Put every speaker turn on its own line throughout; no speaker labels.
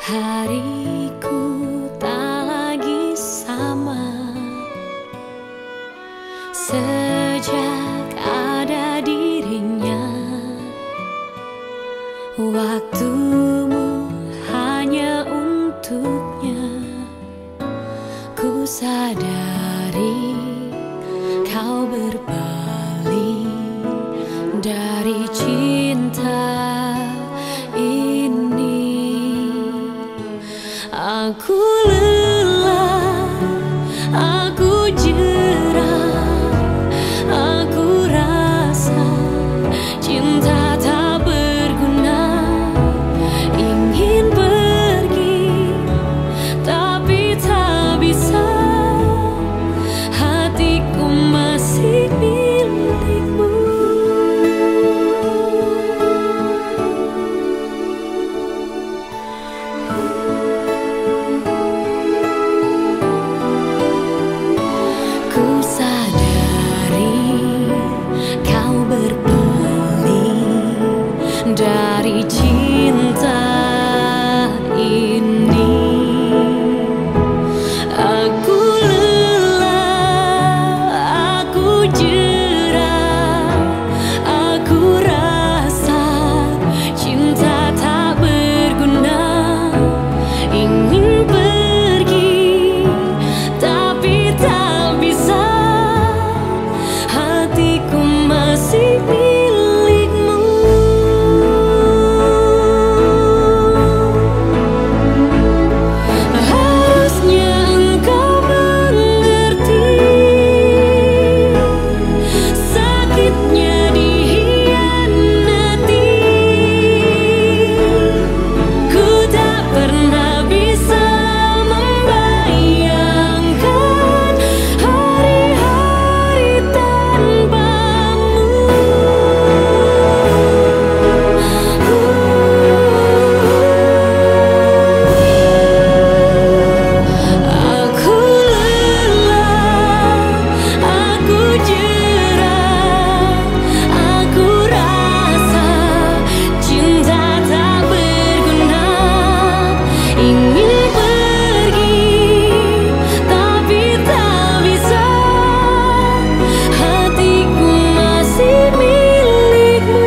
Hariku tak lagi sama sejak ada dirinya. Waktumu hanya untuknya. Ku sadari kau berpaling dari cinta ini. Aku lelah, aku jerah, aku rasa cinta tak berguna. Ingin pergi tapi tak bisa, hatiku masih milikmu. Ku sadari kau berpaling dari cinta ini. Aku lelah, aku jerah, aku rasa cinta tak berguna. Ingin pergi tapi tak bisa, hatiku masih milikmu. Harusnya engkau mengerti sakitnya dikhianati. Ku tak pernah bisa membayangkan hari-hari tanpamu. Aku lelah, aku jerah, aku rasa cinta tak berguna. Ingin pergi tapi tak bisa, hatiku masih milikmu.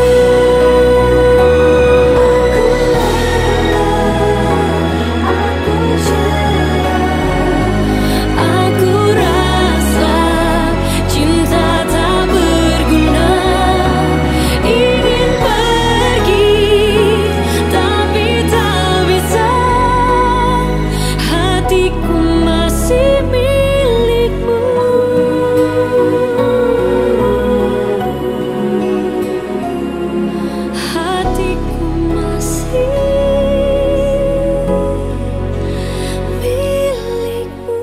Aku rasa cinta tak berguna. Ingin pergi tapi tak bisa, hatiku masih milikmu. Hatiku masih milikmu.